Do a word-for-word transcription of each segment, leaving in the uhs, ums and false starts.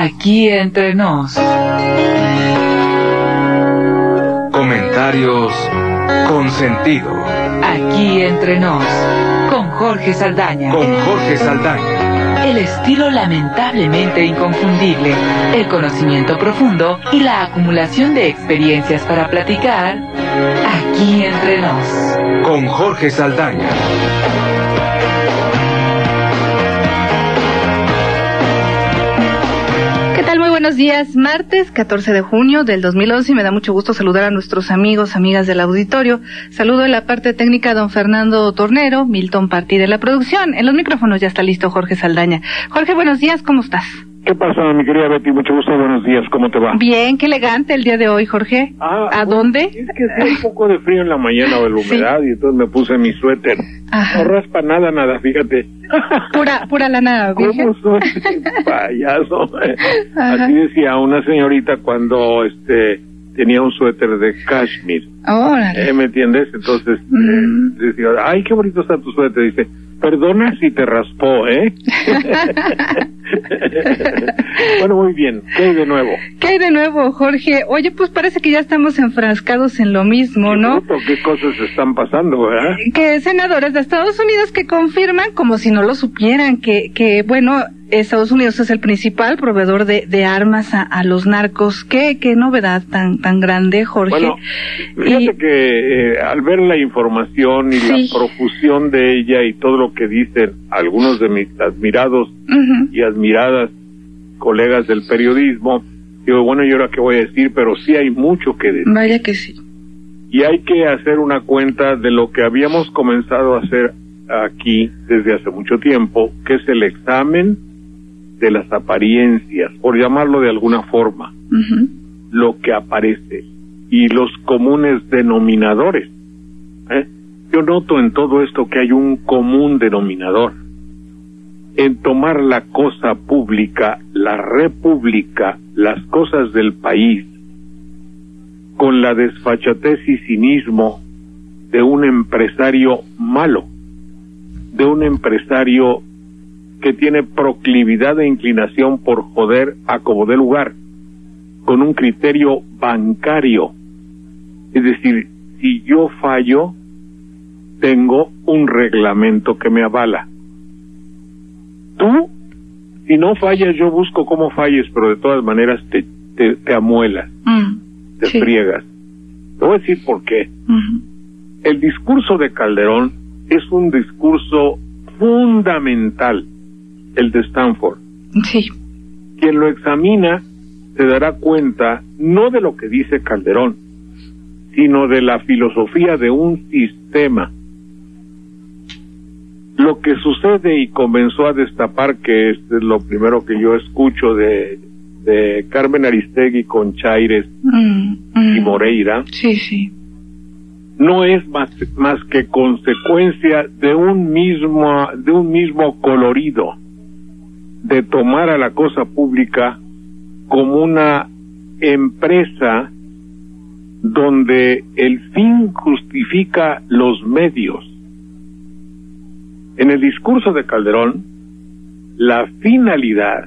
Aquí entre nos. Comentarios con sentido. Aquí entre nos. Con Jorge Saldaña. Con Jorge Saldaña. El estilo lamentablemente inconfundible, el conocimiento profundo y la acumulación de experiencias para platicar. Aquí entre nos. Con Jorge Saldaña. Buenos días, martes catorce de junio del dos mil once, y me da mucho gusto saludar a nuestros amigos, amigas del auditorio. Saludo en la parte técnica a don Fernando Tornero, Milton Partí de la producción. En los micrófonos ya está listo Jorge Saldaña. Jorge, buenos días, ¿cómo estás? ¿Qué pasa, mi querida Betty? Mucho gusto, buenos días, ¿cómo te va? Bien, qué elegante el día de hoy, Jorge. Ah, ¿A bueno, dónde? Es que hacía un poco de frío en la mañana o de la humedad, sí. Y entonces me puse mi suéter. Ajá. No raspa nada, nada, fíjate. Pura, pura lana, ¿cómo soy? Payaso. Así decía una señorita cuando este tenía un suéter de cashmere. Órale. ¿Eh, ¿Me entiendes? Entonces mm. eh, decía, ay, qué bonito está tu suéter. Dice, perdona si te raspó, ¿eh? Bueno, muy bien. ¿Qué hay de nuevo? ¿Qué hay de nuevo, Jorge? Oye, pues parece que ya estamos enfrascados en lo mismo, ¿no? Bruto, ¿qué cosas están pasando, verdad? Que senadores de Estados Unidos que confirman, como si no lo supieran, que, que bueno, Estados Unidos es el principal proveedor de, de armas a, a los narcos. ¿Qué, qué novedad tan, tan grande, Jorge? Bueno, fíjate y... que eh, al ver la información y sí. la profusión de ella y todo lo que dicen algunos de mis admirados uh-huh. y admiradas colegas del periodismo, digo, bueno, ¿y ahora qué voy a decir? Pero sí hay mucho que decir. Vaya que sí. Y hay que hacer una cuenta de lo que habíamos comenzado a hacer aquí desde hace mucho tiempo, que es el examen de las apariencias, por llamarlo de alguna forma, uh-huh. lo que aparece y los comunes denominadores. ¿eh? Yo noto en todo esto que hay un común denominador. En tomar la cosa pública, la república, las cosas del país, con la desfachatez y cinismo de un empresario malo, de un empresario que tiene proclividad e inclinación por joder a como dé lugar, con un criterio bancario. Es decir, si yo fallo, tengo un reglamento que me avala. Tú, si no fallas, yo busco cómo falles, pero de todas maneras te, te, te amuelas, mm, te sí. friegas. Te voy a decir por qué. Uh-huh. El discurso de Calderón es un discurso fundamental, el de Stanford. Sí. Quien lo examina se dará cuenta no de lo que dice Calderón, sino de la filosofía de un sistema. Lo que sucede y comenzó a destapar, que es lo primero que yo escucho de, de Carmen Aristegui con Chaires mm, mm. y Moreira, sí, sí. no es más, más que consecuencia de un mismo, de un mismo colorido, de tomar a la cosa pública como una empresa donde el fin justifica los medios. En el discurso de Calderón, la finalidad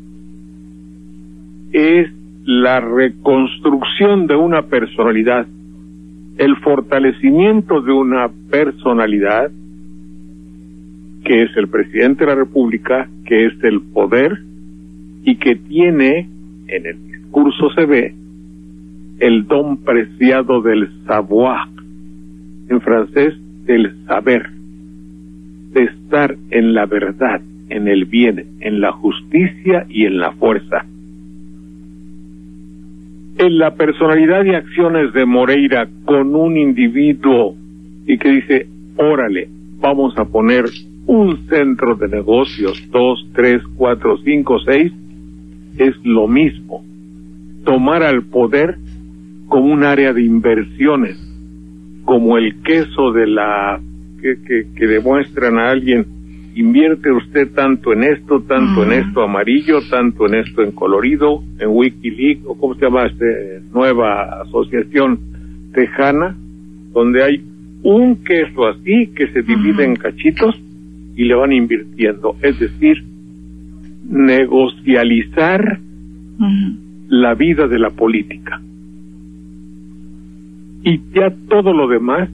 es la reconstrucción de una personalidad, el fortalecimiento de una personalidad que es el presidente de la República, que es el poder y que tiene, en el discurso se ve, el don preciado del savoir, en francés, del saber, de estar en la verdad, en el bien, en la justicia y en la fuerza. En la personalidad y acciones de Moreira con un individuo y que dice, órale, vamos a poner un centro de negocios, dos, tres, cuatro, cinco, seis, es lo mismo. Tomar al poder como un área de inversiones, como el queso de la que, que, que demuestran a alguien, invierte usted tanto en esto, tanto uh-huh. en esto amarillo, tanto en esto en colorido, en Wikileaks, o cómo se llama este nueva asociación tejana, donde hay un queso así que se divide uh-huh. en cachitos y le van invirtiendo, es decir, negocializar Uh-huh. la vida de la política. Y ya todo lo demás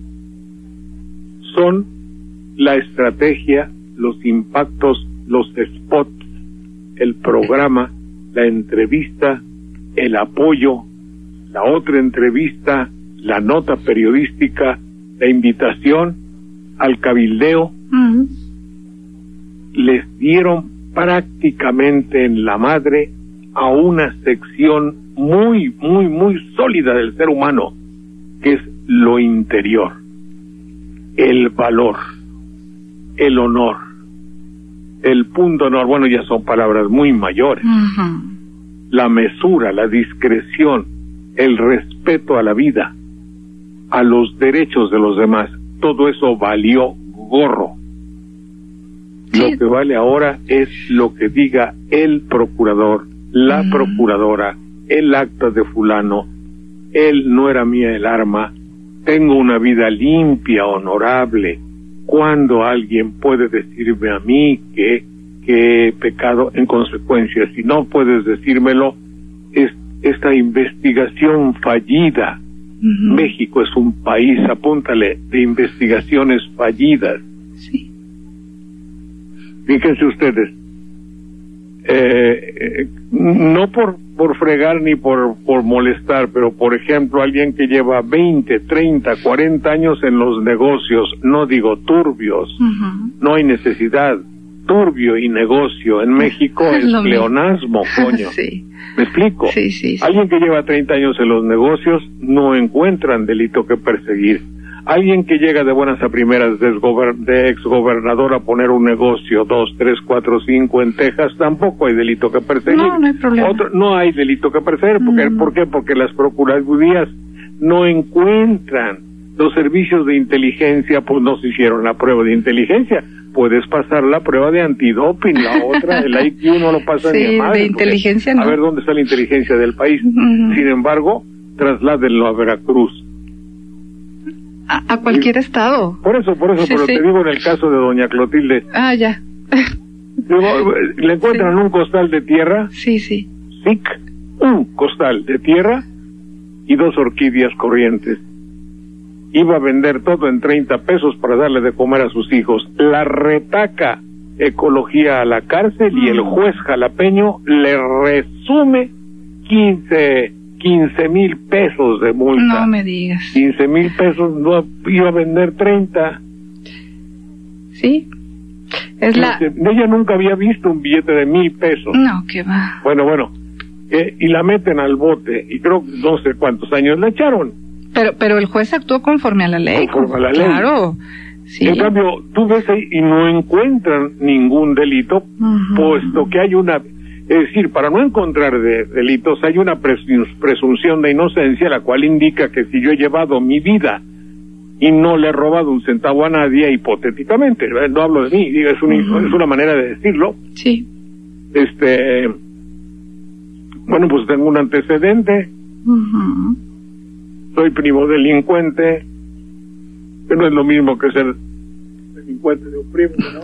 son la estrategia, los impactos, los spots, el programa, la entrevista, el apoyo, la otra entrevista, la nota periodística, la invitación al cabildeo. Uh-huh. Les dieron prácticamente en la madre a una sección muy, muy, muy sólida del ser humano, que es lo interior, el valor, el honor, el punto honor. Bueno, ya son palabras muy mayores. Uh-huh. La mesura, la discreción, el respeto a la vida, a los derechos de los demás, todo eso valió gorro. Sí. Lo que vale ahora es lo que diga el procurador, la mm. procuradora, el acta de fulano, él no era mía el arma, tengo una vida limpia, honorable. ¿Cuándo alguien puede decirme a mí que, que he pecado? En consecuencia, si no puedes decírmelo, es esta investigación fallida. Uh-huh. México es un país, apúntale, de investigaciones fallidas. Sí. Fíjense ustedes, eh, eh, no por por fregar ni por por molestar, pero por ejemplo, alguien que lleva veinte, treinta, cuarenta años en los negocios, no digo turbios, uh-huh. no hay necesidad, turbio y negocio en México es, es pleonasmo, coño. Sí. ¿Me explico? Sí, sí, sí. Alguien que lleva treinta años en los negocios no encuentran delito que perseguir. Alguien que llega de buenas a primeras de, exgober- de exgobernador a poner un negocio, dos, tres, cuatro, cinco en Texas, tampoco hay delito que perseguir. No, no hay problema. Otro, no hay delito que perseguir. Porque, Mm. ¿Por qué? Porque las procuradurías no encuentran. Los servicios de inteligencia, pues no se hicieron la prueba de inteligencia. Puedes pasar la prueba de antidoping, la otra, el I Q no lo pasa sí, ni a madre. de inteligencia porque, no. A ver dónde está la inteligencia del país. Uh-huh. Sin embargo, trasládenlo a Veracruz. A, a cualquier y, estado. Por eso, por eso, Sí, pero sí. te digo en el caso de doña Clotilde. Ah, ya. Digo, le encuentran Sí. un costal de tierra, Sí, sí. S I C, un costal de tierra y dos orquídeas corrientes. Iba a vender todo en treinta pesos para darle de comer a sus hijos. La retaca ecología a la cárcel y el juez jalapeño le resume quince mil pesos de multa. No me digas. quince mil pesos, no iba a vender treinta. Sí. Es la... Ella nunca había visto un billete de mil pesos. No, que va. Bueno, bueno. Eh, y la meten al bote y creo que no sé cuántos años la echaron. Pero pero el juez actuó conforme a la ley. Conforme a la ley. Claro. Sí. En cambio, tú ves ahí y no encuentran ningún delito, Uh-huh. puesto que hay una... Es decir, para no encontrar de delitos hay una presun- presunción de inocencia, la cual indica que si yo he llevado mi vida y no le he robado un centavo a nadie, hipotéticamente, ¿eh? No hablo de mí, digo, es, un, Uh-huh. es una manera de decirlo, Sí. este... Bueno, pues tengo un antecedente, Uh-huh. soy primo delincuente, que no es lo mismo que ser delincuente de un primo, ¿no?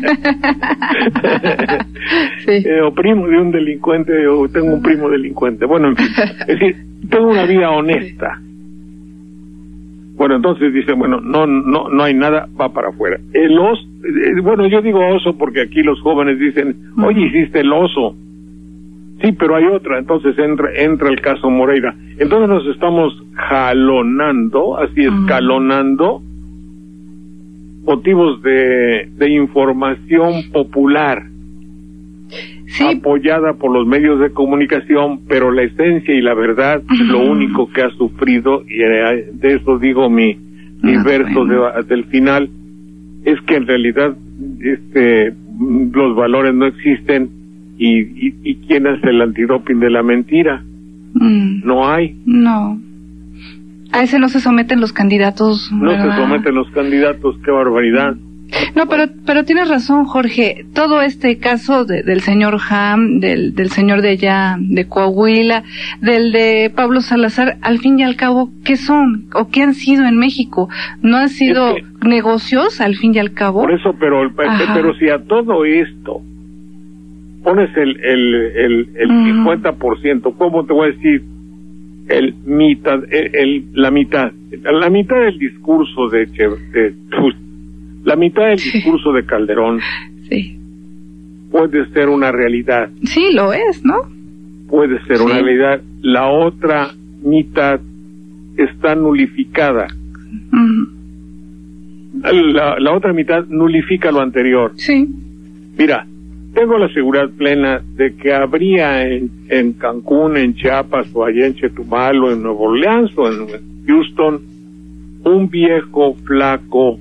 Sí. eh, o primo de un delincuente, o tengo un primo delincuente. Bueno, en fin, es decir, tengo una vida honesta. Bueno, entonces dice, bueno, no no no hay nada, va para afuera. El oso, eh, bueno, yo digo oso porque aquí los jóvenes dicen, oye, hiciste el oso. Sí, pero hay otra, entonces entra entra el caso Moreira. Entonces nos estamos jalonando, así escalonando, motivos de, de información popular, Sí. apoyada por los medios de comunicación, pero la esencia y la verdad, Ujú. lo único que ha sufrido, y de eso digo mi, mi Ah, verso bueno. de, del final, es que en realidad este los valores no existen. ¿Y, y, y quién es el antidoping de la mentira? Mm. No hay. No. A ese no se someten los candidatos. No ¿verdad? se someten los candidatos, qué barbaridad. No, pero pero tienes razón, Jorge. Todo este caso de, del señor Ham, del, del señor de allá, de Coahuila, del de Pablo Salazar, al fin y al cabo, ¿qué son? ¿O qué han sido en México? ¿No han sido Es que- negocios, al fin y al cabo? Por eso, pero, Ajá. pero si a todo esto pones el, el, el, el Ujú. cincuenta por ciento, ¿cómo te voy a decir? El mitad, el, el- la mitad, la mitad del discurso de, Che- de la mitad del Sí. discurso de Calderón Sí. puede ser una realidad, Sí, lo es, ¿no? puede ser Sí. una realidad. La otra mitad está nulificada. Ujú. La, la otra mitad nulifica lo anterior. Sí. Mira, tengo la seguridad plena de que habría en, en Cancún, en Chiapas, o allá en Chetumal, o en Nueva Orleans, o en Houston, un viejo, flaco,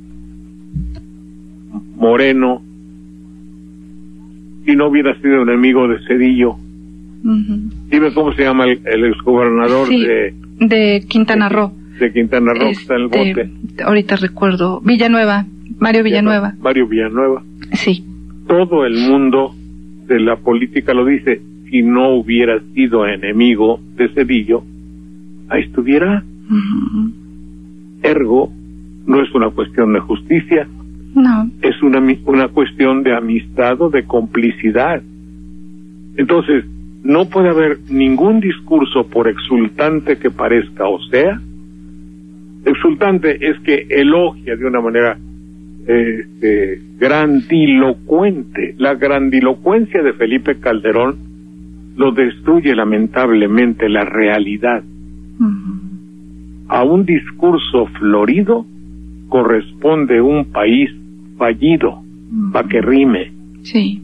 moreno, y no hubiera sido enemigo de Cedillo. Ujú. Dime cómo se llama el, el exgobernador Sí, de, de Quintana Roo. de Quintana Roo, que está en el Este, bote. ahorita recuerdo. Villanueva. Mario Villanueva. Mario Villanueva. Sí. Todo el mundo de la política lo dice. Si no hubiera sido enemigo de Cedillo, ahí estuviera. Ujú. Ergo, no es una cuestión de justicia, No. es una, mi- una cuestión de amistad o de complicidad. Entonces, no puede haber ningún discurso, por exultante que parezca o sea. Exultante es que elogia de una manera este, grandilocuente. La grandilocuencia de Felipe Calderón lo destruye lamentablemente la realidad. Ujú. A un discurso florido corresponde un país fallido, para que rime. Sí.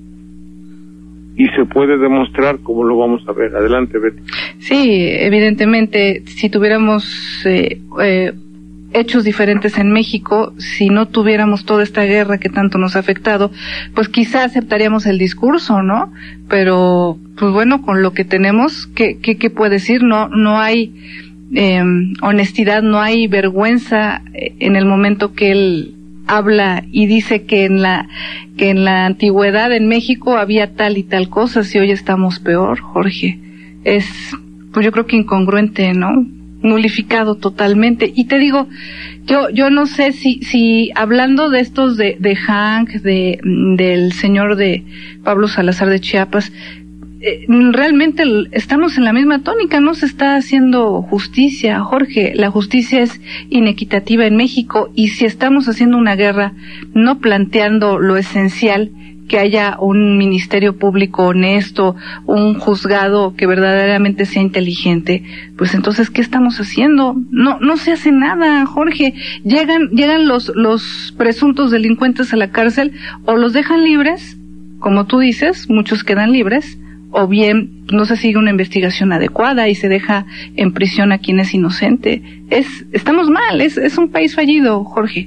Y se puede demostrar cómo lo vamos a ver. Adelante, Betty. Sí, evidentemente, si tuviéramos eh, eh, hechos diferentes en México, si no tuviéramos toda esta guerra que tanto nos ha afectado, pues quizá aceptaríamos el discurso, ¿no? Pero, pues bueno, con lo que tenemos, ¿qué, qué, qué puede decir? No, no hay eh, honestidad, no hay vergüenza eh, en el momento que él habla y dice que en la que en la antigüedad en México había tal y tal cosa, si hoy estamos peor, Jorge. Es, pues yo creo que incongruente, ¿no? Nulificado totalmente. Y te digo, yo yo no sé si si hablando de estos de de Hank, de del señor de Pablo Salazar de Chiapas, eh, realmente l- estamos en la misma tónica, no se está haciendo justicia, Jorge. La justicia es inequitativa en México, y si estamos haciendo una guerra no planteando lo esencial, que haya un ministerio público honesto, un juzgado que verdaderamente sea inteligente, pues entonces ¿qué estamos haciendo? No no se hace nada, Jorge. Llegan llegan los los presuntos delincuentes a la cárcel, o los dejan libres, como tú dices, muchos quedan libres, o bien no se sigue una investigación adecuada y se deja en prisión a quien es inocente. Es estamos mal, es es un país fallido, Jorge.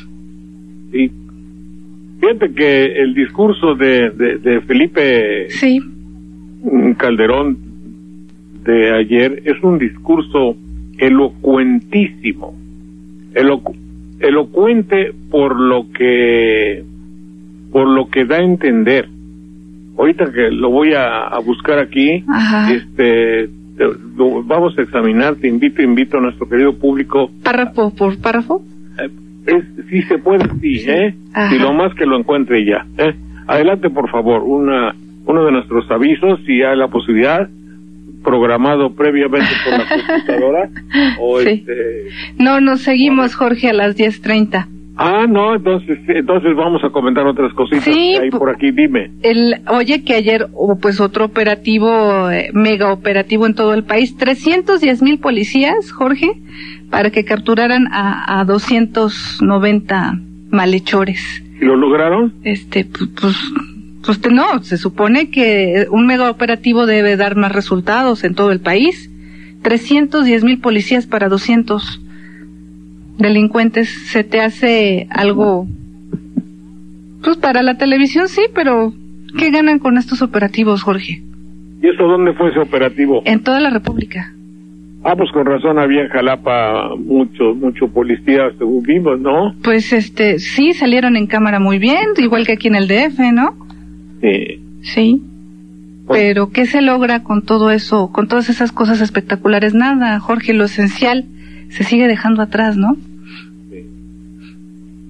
Sí. Fíjate que el discurso de, de, de Felipe Sí. Calderón de ayer es un discurso elocuentísimo, Elocu- elocuente por lo que por lo que da a entender. Ahorita que lo voy a, a buscar aquí, Ajá. este te- lo vamos a examinar. Te invito, invito a nuestro querido público. Párrafo por párrafo. Eh, es, si se puede, sí, ¿eh? Ajá. Y lo más que lo encuentre ya, ¿eh? Adelante, por favor, una uno de nuestros avisos, si hay la posibilidad, programado previamente por la computadora, o Sí. este... No, nos seguimos, Jorge, a las diez treinta. Ah, no, entonces entonces vamos a comentar otras cositas Sí, que hay pu- por aquí, dime. El, oye, que ayer hubo pues otro operativo, eh, mega operativo en todo el país, trescientos diez mil policías, Jorge, para que capturaran a, a doscientos noventa malhechores. ¿Y lo lograron? Este, pues, pues, pues te- no, se supone que un mega operativo debe dar más resultados en todo el país. trescientos diez mil policías para doscientos delincuentes, ¿se te hace algo? Pues para la televisión sí, pero ¿qué ganan con estos operativos, Jorge? ¿Y eso dónde fue ese operativo? En toda la República. Ah, pues con razón había en Jalapa mucho, mucho policía, según vimos, ¿no? Pues este, sí, salieron en cámara muy bien, igual que aquí en el D F, ¿no? Sí. Sí. Pues- Pero ¿qué se logra con todo eso, con todas esas cosas espectaculares? Nada, Jorge, lo esencial se sigue dejando atrás, ¿no?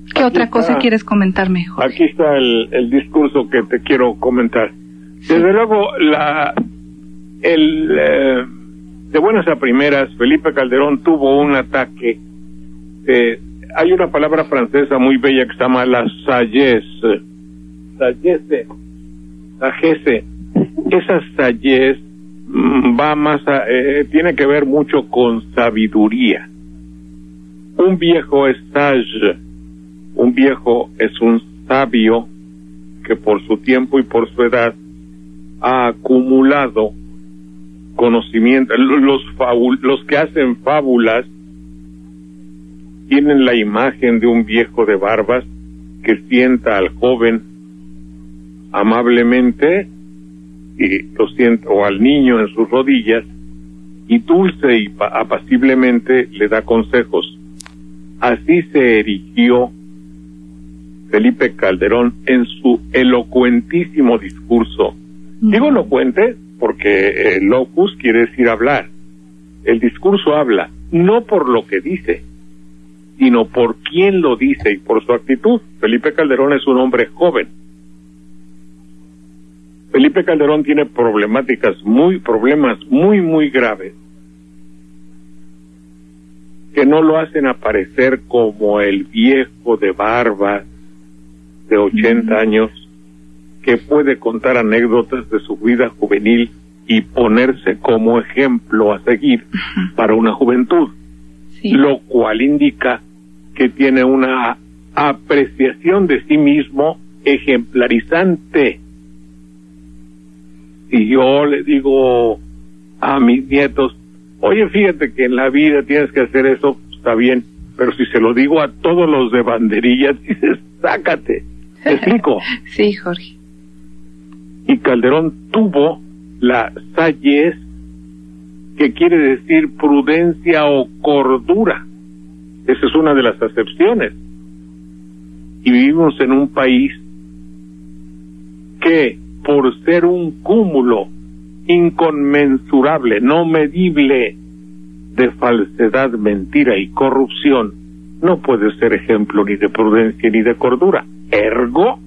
¿Qué Aquí otra está, cosa quieres comentarme, Jorge? Aquí está el, el discurso que te quiero comentar. Sí. Desde luego, la, el, eh, de buenas a primeras, Felipe Calderón tuvo un ataque. Eh, hay una palabra francesa muy bella que se llama la sagesse. Sagesse. Sagesse. Esa sagesse mm, va más a, eh, tiene que ver mucho con sabiduría. Un viejo es sage. Un viejo es un sabio que por su tiempo y por su edad ha acumulado conocimiento. Los, fabul- los que hacen fábulas tienen la imagen de un viejo de barbas que sienta al joven amablemente y lo sienta, o al niño en sus rodillas, y dulce y apaciblemente le da consejos. Así se erigió Felipe Calderón en su elocuentísimo discurso. Mm. Digo elocuente porque eh, locus quiere decir hablar. El discurso habla, no por lo que dice, sino por quién lo dice y por su actitud. Felipe Calderón es un hombre joven. Felipe Calderón tiene problemáticas muy, problemas muy, muy graves que no lo hacen aparecer como el viejo de barba de ochenta uh-huh. años que puede contar anécdotas de su vida juvenil y ponerse como ejemplo a seguir uh-huh. para una juventud, sí. Lo cual indica que tiene una apreciación de sí mismo ejemplarizante. Si yo le digo a mis nietos, oye, fíjate que en la vida tienes que hacer eso, está bien, pero si se lo digo a todos los de banderillas, dices, sácate. ¿Me explico? Sí, Jorge. Y Calderón tuvo la sagesse, que quiere decir prudencia o cordura. Esa es una de las acepciones. Y vivimos en un país que, por ser un cúmulo inconmensurable, no medible, de falsedad, mentira y corrupción, no puede ser ejemplo ni de prudencia ni de cordura. Ergo,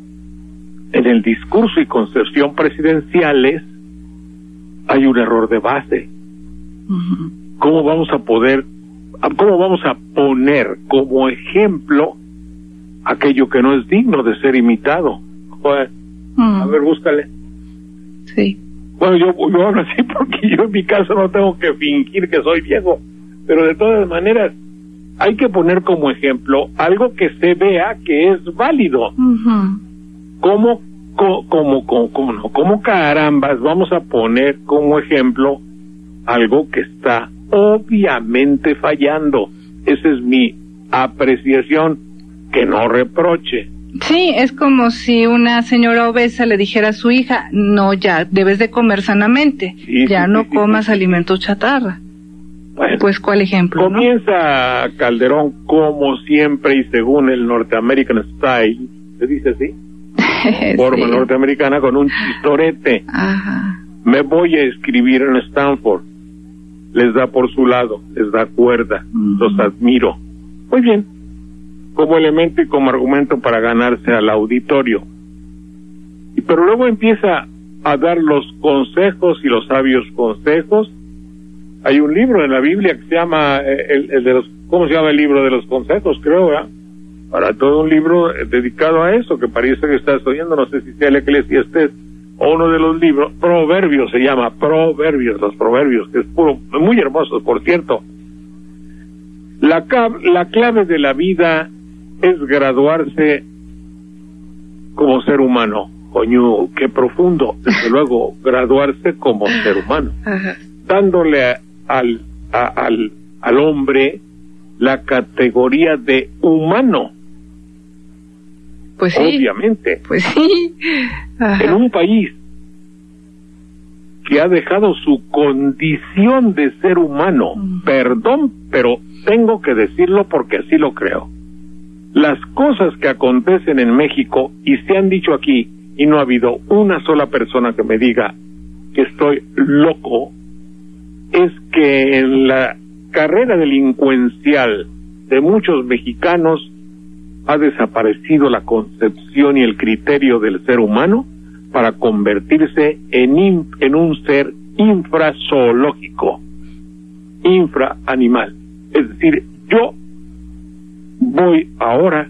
en el discurso y concepción presidenciales hay un error de base. Uh-huh. ¿Cómo vamos a poder, cómo vamos a poner como ejemplo aquello que no es digno de ser imitado? Joder, uh-huh. A ver, búscale. Sí. Bueno, yo, yo hablo así porque yo en mi caso no tengo que fingir que soy viejo, pero de todas maneras hay que poner como ejemplo algo que se vea que es válido. Uh-huh. ¿Cómo, cómo, cómo, cómo, cómo no? ¿Cómo carambas vamos a poner como ejemplo algo que está obviamente fallando? Esa es mi apreciación, que no reproche. Sí, es como si una señora obesa le dijera a su hija, no, ya, debes de comer sanamente, sí, ya sí, no sí, comas sí, alimentos chatarra. Bueno, pues, ¿cuál ejemplo? Comienza, ¿no? Calderón, como siempre y según el Norteamerican Style, ¿se dice así? Forma sí. norteamericana, con un chistorete. Ajá. Me voy a escribir en Stanford. Les da por su lado, les da cuerda, uh-huh. Los admiro. Muy bien. Como elemento y como argumento para ganarse al auditorio. Y pero luego empieza a dar los consejos y los sabios consejos. Hay un libro en la Biblia que se llama el, el de los, ¿cómo se llama el libro de los consejos? Creo, ¿verdad? Para todo un libro dedicado a eso, que parece que estás oyendo, no sé si sea el Eclesiastés o uno de los libros, Proverbios se llama, Proverbios, los Proverbios, que es puro, muy hermoso, por cierto. La, la clave de la vida es graduarse como ser humano. Coño, qué profundo. Desde luego, graduarse como ser humano. Ajá. Dándole a, al, a, al, al hombre la categoría de humano. Pues sí. Obviamente. Pues sí. Ajá. En un país que ha dejado su condición de ser humano, uh-huh. Perdón, pero tengo que decirlo porque así lo creo. Las cosas que acontecen en México, y se han dicho aquí, y no ha habido una sola persona que me diga que estoy loco, es que en la carrera delincuencial de muchos mexicanos ha desaparecido la concepción y el criterio del ser humano para convertirse en, in, en un ser infrazoológico, infraanimal. Es decir, yo voy ahora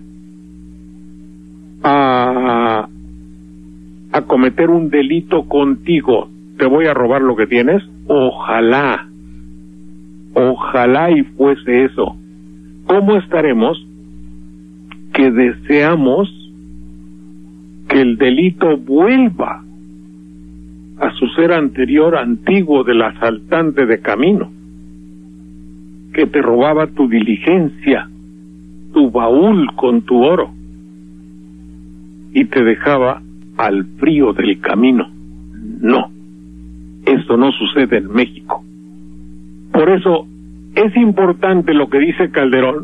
a, a cometer un delito contigo, te voy a robar lo que tienes, ojalá, ojalá y fuese eso. ¿Cómo estaremos que deseamos que el delito vuelva a su ser anterior, antiguo, del asaltante de camino, que te robaba tu diligencia, tu baúl con tu oro, y te dejaba al frío del camino? No, eso no sucede en México. Por eso es importante lo que dice Calderón,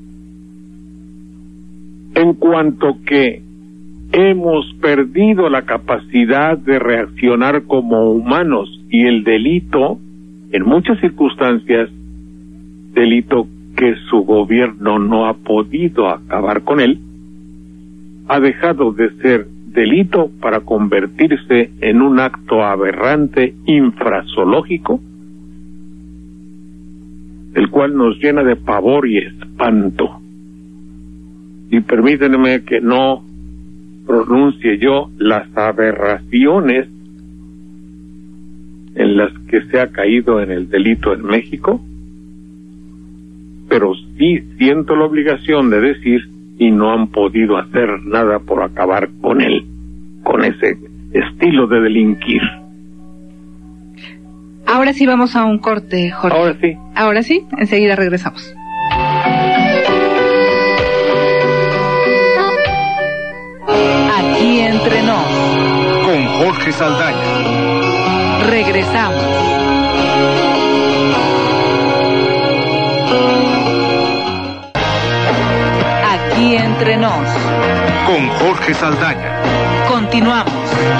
en cuanto que hemos perdido la capacidad de reaccionar como humanos, y el delito, en muchas circunstancias, delito que su gobierno no ha podido acabar con él, ha dejado de ser delito para convertirse en un acto aberrante, infrazoológico, el cual nos llena de pavor y espanto. Y permítanme que no pronuncie yo las aberraciones en las que se ha caído en el delito en México, pero sí siento la obligación de decir, y no han podido hacer nada por acabar con él, con ese estilo de delinquir. Ahora sí vamos a un corte, Jorge. Ahora sí. Ahora sí, enseguida regresamos. Aquí entre nos. Con Jorge Saldaña. Regresamos. Aquí entre nos. Con Jorge Saldaña. Continuamos.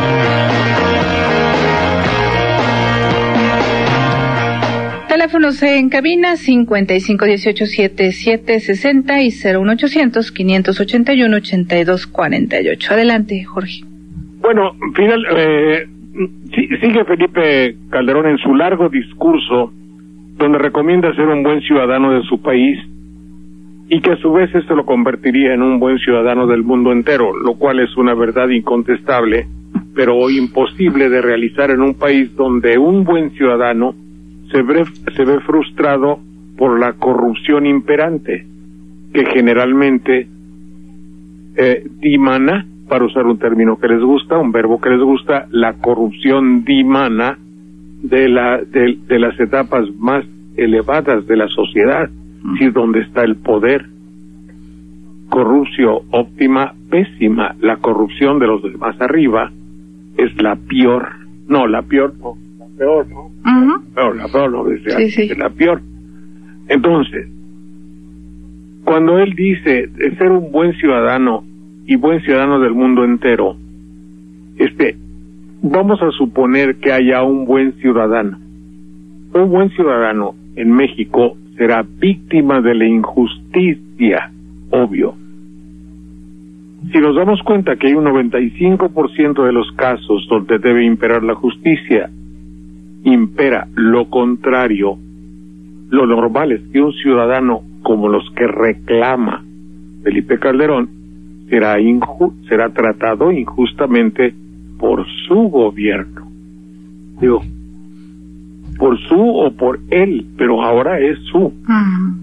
Teléfonos en cabina cincuenta y cinco dieciocho setenta y siete sesenta y cero uno ochocientos quinientos ochenta y uno ochenta y dos cuarenta y ocho. Adelante, Jorge. Bueno, final, eh, sigue Felipe Calderón en su largo discurso, donde recomienda ser un buen ciudadano de su país, y que a su vez esto lo convertiría en un buen ciudadano del mundo entero, lo cual es una verdad incontestable, pero imposible de realizar en un país donde un buen ciudadano se ve, se ve frustrado por la corrupción imperante, que generalmente eh, dimana, para usar un término que les gusta, un verbo que les gusta, la corrupción dimana de, la, de, de las etapas más elevadas de la sociedad, es decir, donde está el poder. Corrupción óptima, pésima. La corrupción de los de más arriba es la peor. No, la peor no, la peor no. Uh-huh. Peor, la peor no, es, sí, sí. es la peor. Entonces, cuando él dice de ser un buen ciudadano y buen ciudadano del mundo entero, este, vamos a suponer que haya un buen ciudadano. Un buen ciudadano en México será víctima de la injusticia, obvio. Si nos damos cuenta que hay un noventa y cinco por ciento de los casos donde debe imperar la justicia, impera lo contrario, lo normal es que un ciudadano como los que reclama Felipe Calderón será inju será tratado injustamente por su gobierno. Digo, por su o por él, pero ahora es su. Uh-huh.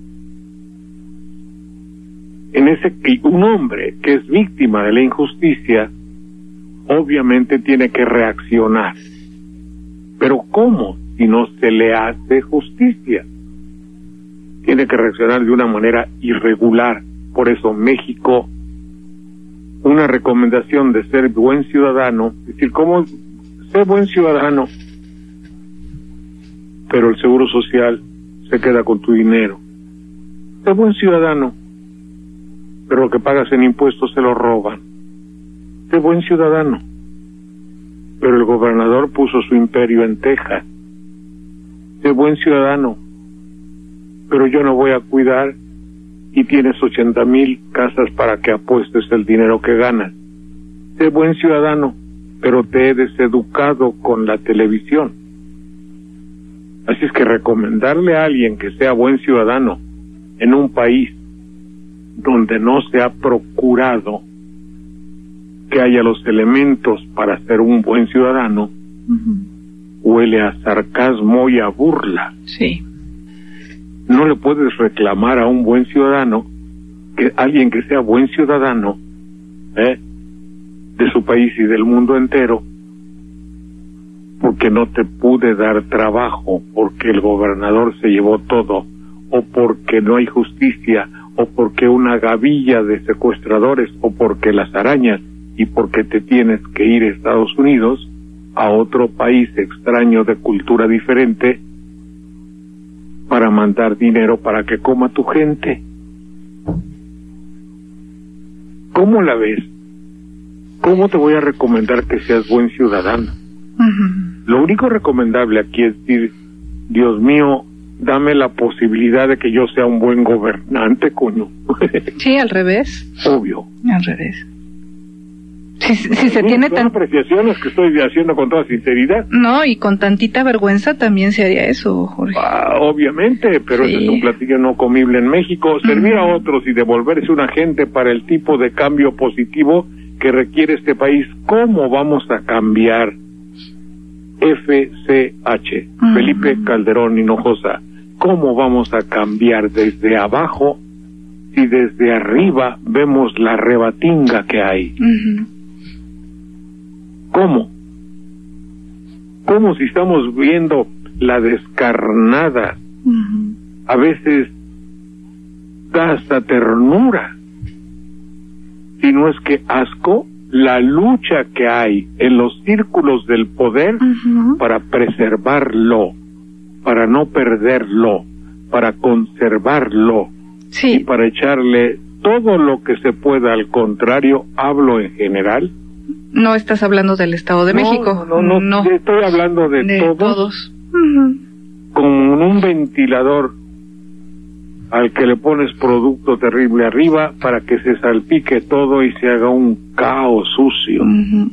En ese que un hombre que es víctima de la injusticia, obviamente tiene que reaccionar. Pero ¿cómo si no se le hace justicia? Tiene que reaccionar de una manera irregular. Por eso México, una recomendación de ser buen ciudadano, es decir, ¿cómo ser buen ciudadano? Pero el seguro social se queda con tu dinero. Sé buen ciudadano, pero lo que pagas en impuestos se lo roban. Sé buen ciudadano, pero el gobernador puso su imperio en Texas. Sé buen ciudadano, pero yo no voy a cuidar y tienes ochenta mil casas para que apuestes el dinero que ganas. Sé buen ciudadano, pero te he deseducado con la televisión. Así es que recomendarle a alguien que sea buen ciudadano en un país donde no se ha procurado que haya los elementos para ser un buen ciudadano, uh-huh. huele a sarcasmo y a burla. Sí. No le puedes reclamar a un buen ciudadano, que alguien que sea buen ciudadano, ¿eh? de su país y del mundo entero, porque no te pude dar trabajo, porque el gobernador se llevó todo, o porque no hay justicia, o porque una gavilla de secuestradores, o porque las arañas, y porque te tienes que ir a Estados Unidos, a otro país extraño de cultura diferente, para mandar dinero para que coma tu gente. ¿Cómo la ves? ¿Cómo te voy a recomendar que seas buen ciudadano? Uh-huh. Lo único recomendable aquí es decir, Dios mío, dame la posibilidad de que yo sea un buen gobernante, coño. Sí, al revés. Obvio. Al revés. Si, si se sí, tiene son tan... apreciaciones que estoy haciendo con toda sinceridad. No, y con tantita vergüenza también se haría eso, Jorge. Ah, obviamente, pero sí. Ese es un platillo no comible en México. Servir uh-huh. a otros y devolverse un agente para el tipo de cambio positivo que requiere este país. ¿Cómo vamos a cambiar? F C H, uh-huh. Felipe Calderón Hinojosa. ¿Cómo vamos a cambiar desde abajo si desde arriba vemos la rebatinga que hay? Uh-huh. ¿Cómo? ¿Cómo si estamos viendo la descarnada? Uh-huh. A veces da hasta ternura. Si no es que asco, la lucha que hay en los círculos del poder uh-huh. para preservarlo, para no perderlo, para conservarlo, sí. y para echarle todo lo que se pueda al contrario. Hablo en general. No estás hablando del Estado de no, México. No, no, no, estoy hablando de, de todos, todos. Uh-huh. Con un ventilador al que le pones producto terrible arriba para que se salpique todo y se haga un caos sucio. Uh-huh.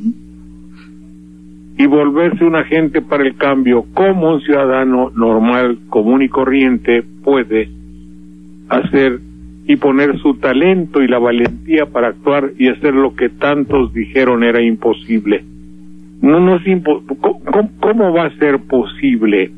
Y volverse un agente para el cambio, como un ciudadano normal, común y corriente puede hacer y poner su talento y la valentía para actuar y hacer lo que tantos dijeron era imposible. No, no es impo- ¿Cómo, ¿Cómo va a ser posible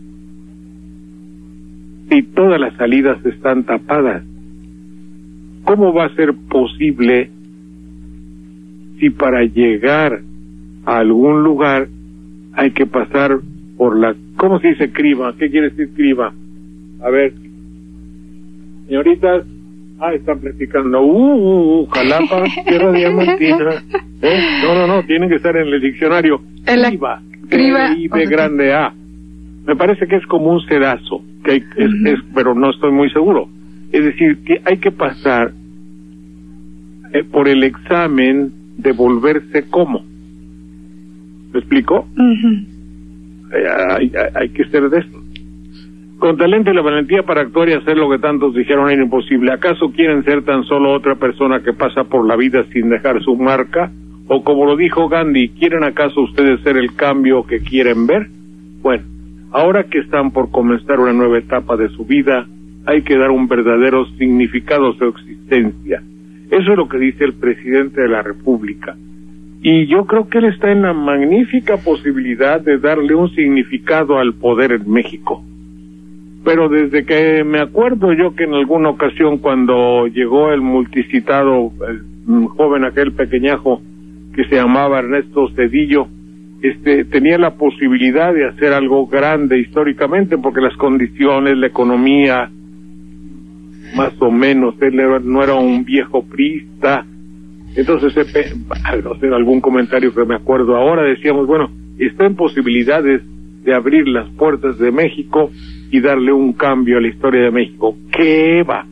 si todas las salidas están tapadas? ¿Cómo va a ser posible si para llegar a algún lugar hay que pasar por la... ¿Cómo se dice criba? ¿Qué quiere decir criba? A ver, señoritas, ah, están platicando, uh, uh, uh Jalapa, Tierra Diamantina, ¿eh? No, no, no, tienen que estar en el diccionario. Criba, criba, I B grande A. Me parece que es como un sedazo, que hay, es, uh-huh. es, pero no estoy muy seguro. Es decir, que hay que pasar eh, por el examen de volverse como. ¿Me explico? Uh-huh. Eh, hay, hay, hay que ser de esto. Con talento y la valentía para actuar y hacer lo que tantos dijeron era imposible. ¿Acaso quieren ser tan solo otra persona que pasa por la vida sin dejar su marca? O como lo dijo Gandhi, ¿quieren acaso ustedes ser el cambio que quieren ver? Bueno, ahora que están por comenzar una nueva etapa de su vida, hay que dar un verdadero significado a su existencia. Eso es lo que dice el presidente de la República. Y yo creo que él está en la magnífica posibilidad de darle un significado al poder en México. Pero desde que me acuerdo yo que en alguna ocasión cuando llegó el multicitado, el joven aquel pequeñajo que se llamaba Ernesto Zedillo, este, tenía la posibilidad de hacer algo grande históricamente porque las condiciones, la economía, más o menos, él no era un viejo priista. Entonces, no sé, algún comentario que me acuerdo ahora, decíamos, bueno, está en posibilidades de abrir las puertas de México y darle un cambio a la historia de México. ¿Qué va?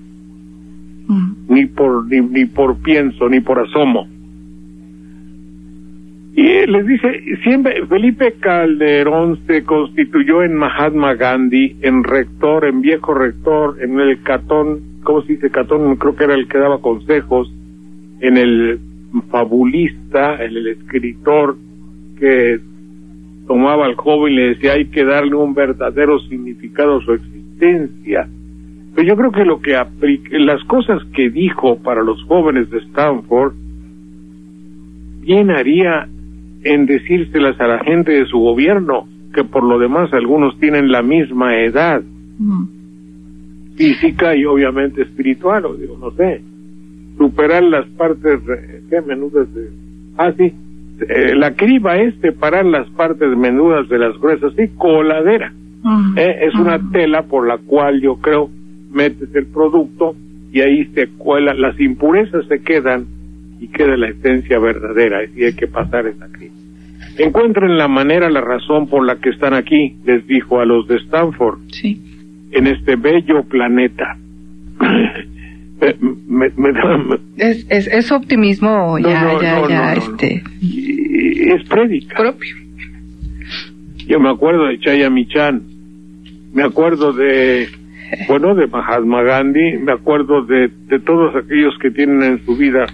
Mm. Ni por ni, ni por pienso, ni por asomo. Y les dice, siempre Felipe Calderón se constituyó en Mahatma Gandhi, en rector, en viejo rector, en el Catón, ¿cómo se dice Catón? Creo que era el que daba consejos, en el fabulista, en el escritor que tomaba al joven y le decía hay que darle un verdadero significado a su existencia. Pero yo creo que lo que aplica, las cosas que dijo para los jóvenes de Stanford, bien haría en decírselas a la gente de su gobierno, que por lo demás algunos tienen la misma edad, mm. física y obviamente espiritual, o digo, no sé, superar las partes, ¿qué? Menudas de... Ah, sí, eh, la criba es separar las partes menudas de las gruesas, sí, coladera, mm. eh, es mm. una tela por la cual yo creo metes el producto y ahí se cuela, las impurezas se quedan y queda la esencia verdadera, y hay que pasar esa crisis. Encuentren la manera, la razón por la que están aquí, les dijo a los de Stanford, sí. en este bello planeta. me, me, me, me, es, es, es optimismo ya, no, no, ya, no, ya, no, no, este... No. Es prédica. Propio. Yo me acuerdo de Chayamichan, me acuerdo de... Bueno, de Mahatma Gandhi, me acuerdo de, de todos aquellos que tienen en su vida,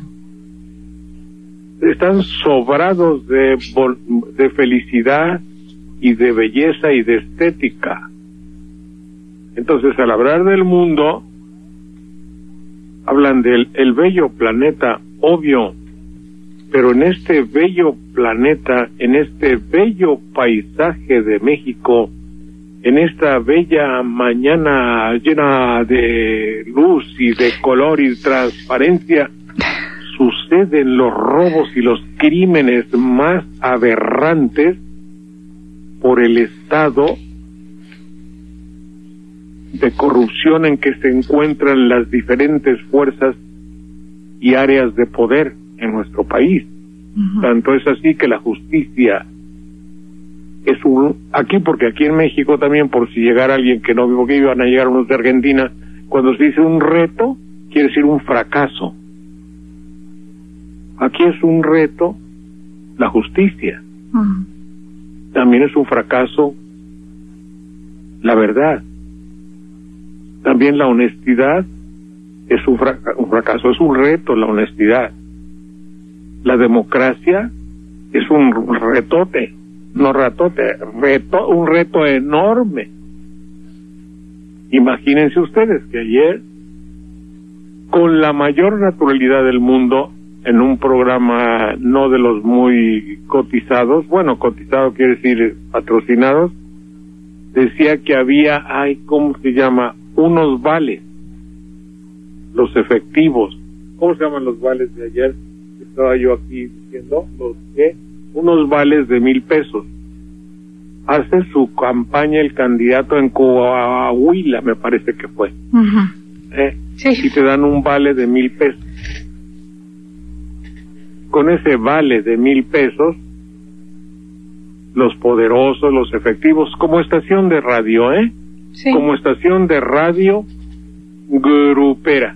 están sobrados de, de felicidad y de belleza y de estética. Entonces, al hablar del mundo, hablan del el bello planeta, obvio, pero en este bello planeta, en este bello paisaje de México, en esta bella mañana llena de luz y de color y transparencia, suceden los robos y los crímenes más aberrantes por el estado de corrupción en que se encuentran las diferentes fuerzas y áreas de poder en nuestro país. Uh-huh. Tanto es así que la justicia es un... Aquí, porque aquí en México también, por si llegara alguien que no, porque iban a llegar unos de Argentina, cuando se dice un reto, quiere decir un fracaso. Aquí es un reto la justicia. Uh-huh. También es un fracaso la verdad. También la honestidad es un, frac- un fracaso, es un reto la honestidad. La democracia es un retote, no ratote, reto, un reto enorme. Imagínense ustedes que ayer, con la mayor naturalidad del mundo, en un programa no de los muy cotizados, bueno, cotizado quiere decir patrocinados, decía que había, ay, ¿cómo se llama? Unos vales, los efectivos. ¿Cómo se llaman los vales de ayer? Estaba yo aquí diciendo, los que, unos vales de mil pesos. Hace su campaña el candidato en Coahuila, me parece que fue. Uh-huh. ¿Eh? Sí. Y te dan un vale de mil pesos. Con ese vale de mil pesos, los poderosos, los efectivos, como estación de radio, ¿eh? Sí. Como estación de radio grupera.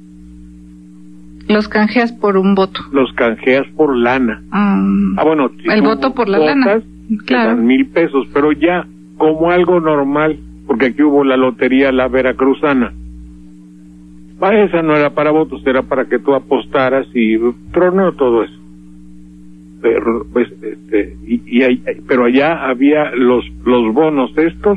Los canjeas por un voto. Los canjeas por lana. Um, ah, bueno, si el voto por la votas, lana. Claro. Te dan mil pesos, pero ya como algo normal, porque aquí hubo la lotería la veracruzana. Ah, esa no era para votos, era para que tú apostaras y tronó todo eso. Pero, pues, este, y, y hay, pero allá había los los bonos estos,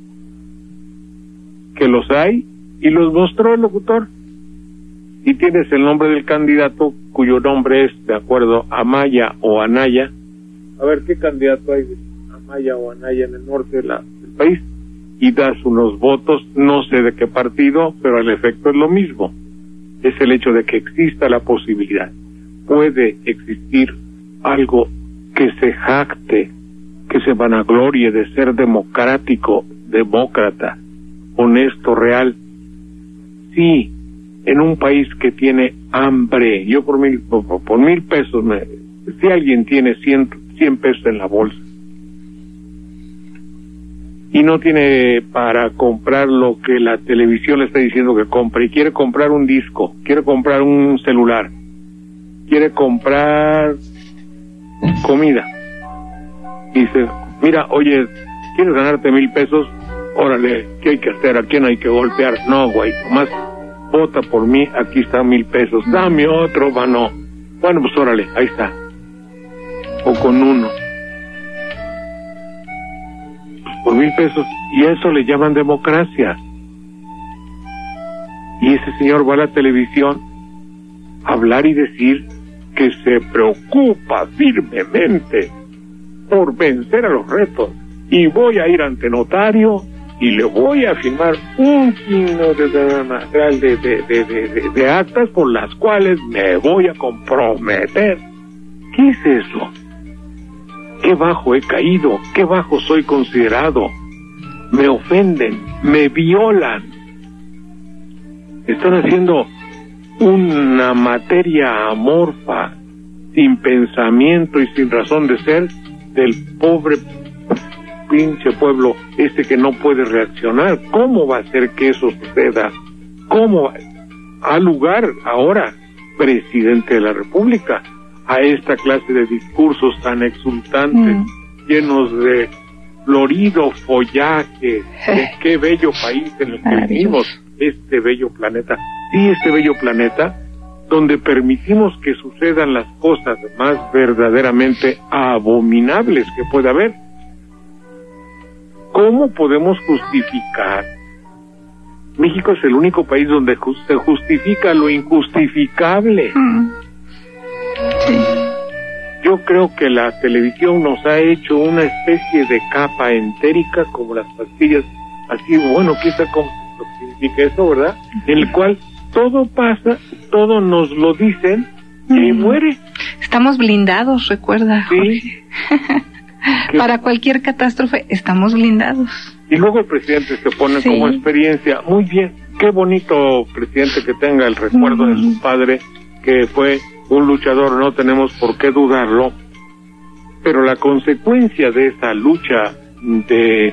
que los hay, y los mostró el locutor. Y tienes el nombre del candidato, cuyo nombre es, de acuerdo, Amaya o Anaya. A ver, ¿qué candidato hay de Amaya o Anaya en el norte de la, del país? Y das unos votos, no sé de qué partido, pero el efecto es lo mismo. Es el hecho de que exista la posibilidad. Puede existir algo que se jacte, que se vanaglorie de ser democrático, demócrata, honesto, real. Sí, en un país que tiene hambre. Yo por mil, por, por mil pesos, me, si alguien tiene cien, cien pesos en la bolsa, y no tiene para comprar lo que la televisión le está diciendo que compre, y quiere comprar un disco, quiere comprar un celular, quiere comprar comida. Dice, mira, oye, ¿quieres ganarte mil pesos? Órale, ¿qué hay que hacer? ¿A quién hay que golpear? No, güey, nomás vota por mí, aquí están mil pesos. Dame otro, va, no. Bueno, pues órale, ahí está. O con uno. Por mil pesos. Y eso le llaman democracia. Y ese señor va a la televisión a hablar y decir que se preocupa firmemente por vencer a los retos. Y voy a ir ante notario y le voy a firmar un signo de, de, de, de, de, de, de actas por las cuales me voy a comprometer. ¿Qué es eso? ¿Qué bajo he caído? ¿Qué bajo soy considerado? Me ofenden, me violan. Están haciendo una materia amorfa, sin pensamiento y sin razón de ser, del pobre pinche pueblo este que no puede reaccionar. ¿Cómo va a ser que eso suceda? ¿Cómo va a lugar ahora presidente de la República a esta clase de discursos tan exultantes, mm. llenos de florido follaje, de qué bello país en el que vivimos, este bello planeta? Sí, este bello planeta donde permitimos que sucedan las cosas más verdaderamente abominables que pueda haber. ¿Cómo podemos justificar? México es el único país donde se justifica lo injustificable. Mm. Sí. Yo creo que la televisión nos ha hecho una especie de capa entérica, como las pastillas, así, bueno, quizá como lo que significa eso, ¿verdad? En el cual todo pasa, todo nos lo dicen y mm. muere. Estamos blindados, recuerda. Sí. Para cualquier catástrofe estamos blindados. Y luego el presidente se pone sí. como experiencia. Muy bien, qué bonito presidente que tenga el recuerdo mm. de su padre, que fue un luchador, no tenemos por qué dudarlo, pero la consecuencia de esa lucha de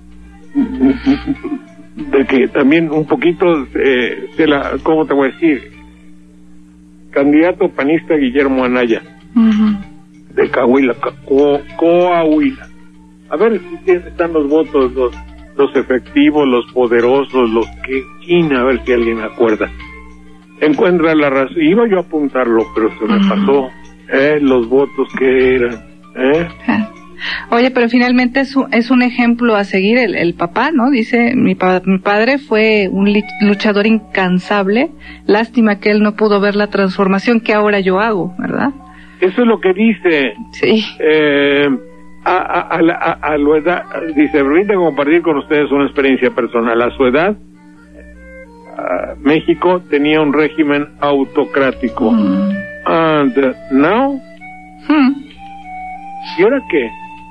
de que también un poquito eh, de la, ¿cómo te voy a decir? Candidato panista Guillermo Anaya, uh-huh. de Coahuila, Co- Coahuila. A ver si están los votos, los, los efectivos, los poderosos, los que China, a ver si alguien acuerda. Encuentra la razón. Iba yo a apuntarlo, pero se me uh-huh. pasó. Eh, los votos que eran. Eh. Oye, pero finalmente es un, es un ejemplo a seguir el, el papá, ¿no? Dice, mi, pa, mi padre fue un luchador incansable. Lástima que él no pudo ver la transformación que ahora yo hago, ¿verdad? Eso es lo que dice. Sí. Eh, a, a, a, la, a, a la edad, dice, permítame compartir con ustedes una experiencia personal. A su edad, Uh, México tenía un régimen autocrático. Mm. And uh, now, hmm. ¿y ahora qué?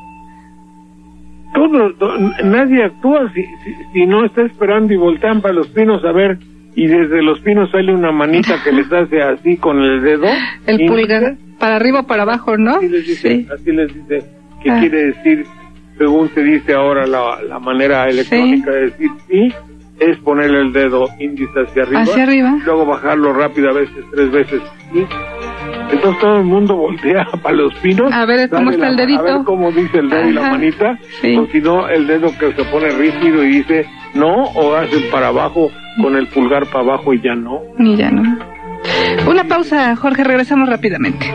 Todo, todo, nadie actúa si, si, si no está esperando y voltean para los pinos a ver, y desde los pinos sale una manita que les hace así con el dedo. El pulgar, para arriba o para abajo, ¿no? Así les dice, sí. así les dice, que ah. quiere decir, según se dice ahora la, la manera electrónica sí. de decir sí, es ponerle el dedo índice hacia arriba, hacia arriba, luego bajarlo rápido, a veces tres veces, ¿sí? Entonces todo el mundo voltea para los pinos a ver cómo está la, el dedito, a ver cómo dice el dedo. Ajá. Y la manita, sí. O si no el dedo que se pone rígido y dice no, o hacen para abajo con el pulgar para abajo y ya no. Y ya no. Una pausa, Jorge, regresamos rápidamente.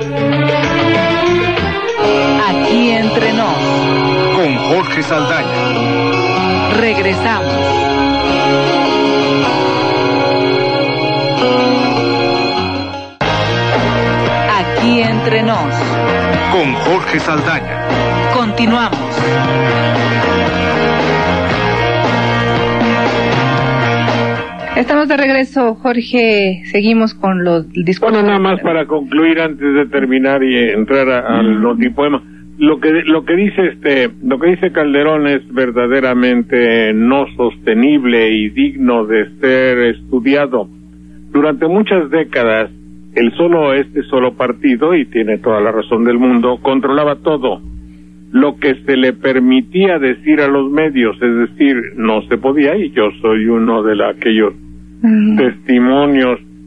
Aquí entre nos, con Jorge Saldaña. Regresamos. Aquí entre nos, con Jorge Saldaña. Continuamos. Estamos de regreso, Jorge. Seguimos con los discursos. Bueno, nada más para concluir antes de terminar y entrar a, al notipoema. Lo que lo que dice este, lo que dice Calderón es verdaderamente no sostenible y digno de ser estudiado. Durante muchas décadas, el solo este solo partido, y tiene toda la razón del mundo, controlaba todo lo que se le permitía decir a los medios, es decir, no se podía, y yo soy uno de la, aquellos uh-huh. testimonios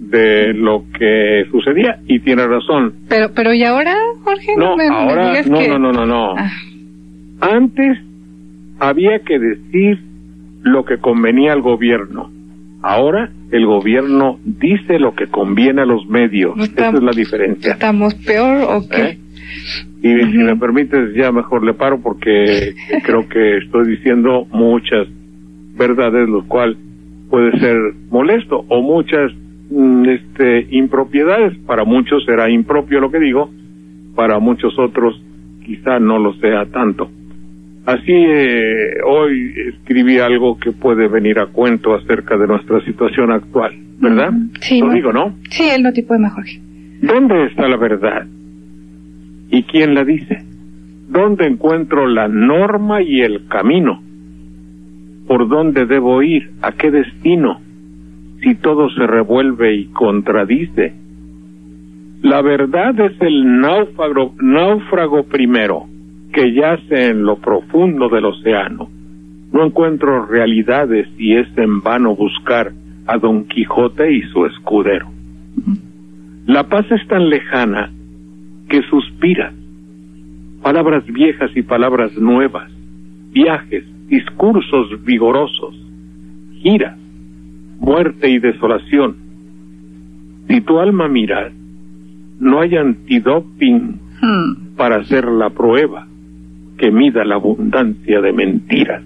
de lo que sucedía, y tiene razón. Pero, pero ¿y ahora, Jorge? No, me, ahora, me digas no, que... no, no, no, no. Ah. Antes había que decir lo que convenía al gobierno. Ahora el gobierno dice lo que conviene a los medios. No estamos, esa es la diferencia. ¿Estamos peor o qué? ¿Eh? Y uh-huh. si me permites, ya mejor le paro, porque creo que estoy diciendo muchas verdades, lo cual puede ser molesto, o muchas mm, este impropiedades. Para muchos será impropio lo que digo, para muchos otros quizá no lo sea tanto. Así, eh, hoy escribí algo que puede venir a cuento acerca de nuestra situación actual, ¿verdad? Sí. Lo no, digo, ¿no? Sí, el no tipo de Jorge. ¿Dónde está la verdad? ¿Y quién la dice? ¿Dónde encuentro la norma y el camino? ¿Por dónde debo ir? ¿A qué destino? Si todo se revuelve y contradice. La verdad es el náufrago, náufrago primero, que yace en lo profundo del océano. No encuentro realidades y es en vano buscar a Don Quijote y su escudero. La paz es tan lejana que suspiras. Palabras viejas y palabras nuevas, viajes, discursos vigorosos, giras, muerte y desolación. Si tu alma miras, no hay antidoping hmm. para hacer la prueba que mida la abundancia de mentiras.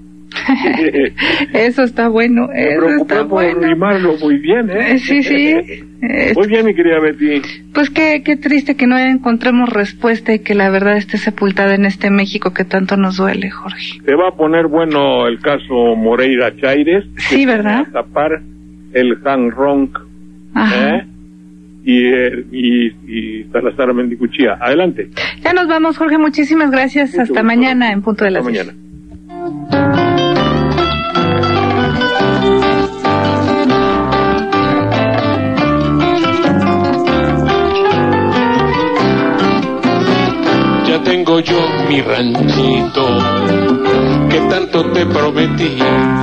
Eso está bueno. Me eso preocupé está por bueno. rimarlo muy bien, ¿eh? Sí, sí. Muy bien, mi querida Betty. Pues qué, qué triste que no encontremos respuesta y que la verdad esté sepultada en este México que tanto nos duele, Jorge. Se va a poner bueno el caso Moreira Chaires. Sí, ¿verdad? A tapar el Han Ronk. Ajá. ¿eh? Y, y, y Salazar Mendicuchía. Adelante. Ya nos vamos, Jorge. Muchísimas gracias. Mucho Hasta gusto. Mañana en punto de las Hasta mañana. Ya tengo yo mi ranchito que tanto te prometí.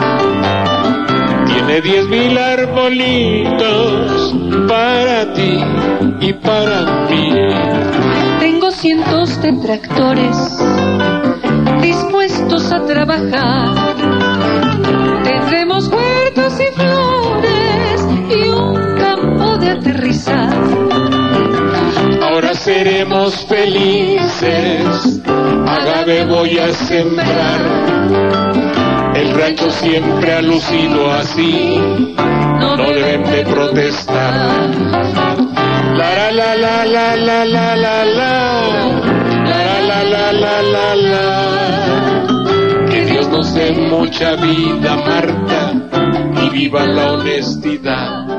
Tiene diez mil arbolitos para ti y para mí. Tengo cientos de tractores dispuestos a trabajar. Tendremos huertos y flores y un campo de aterrizar. Ahora seremos felices, agave voy a sembrar. El rancho siempre ha lucido así, no deben de protestar. La la la la la la la la la la la la la la. Que Dios nos dé mucha vida, Marta, y viva la honestidad.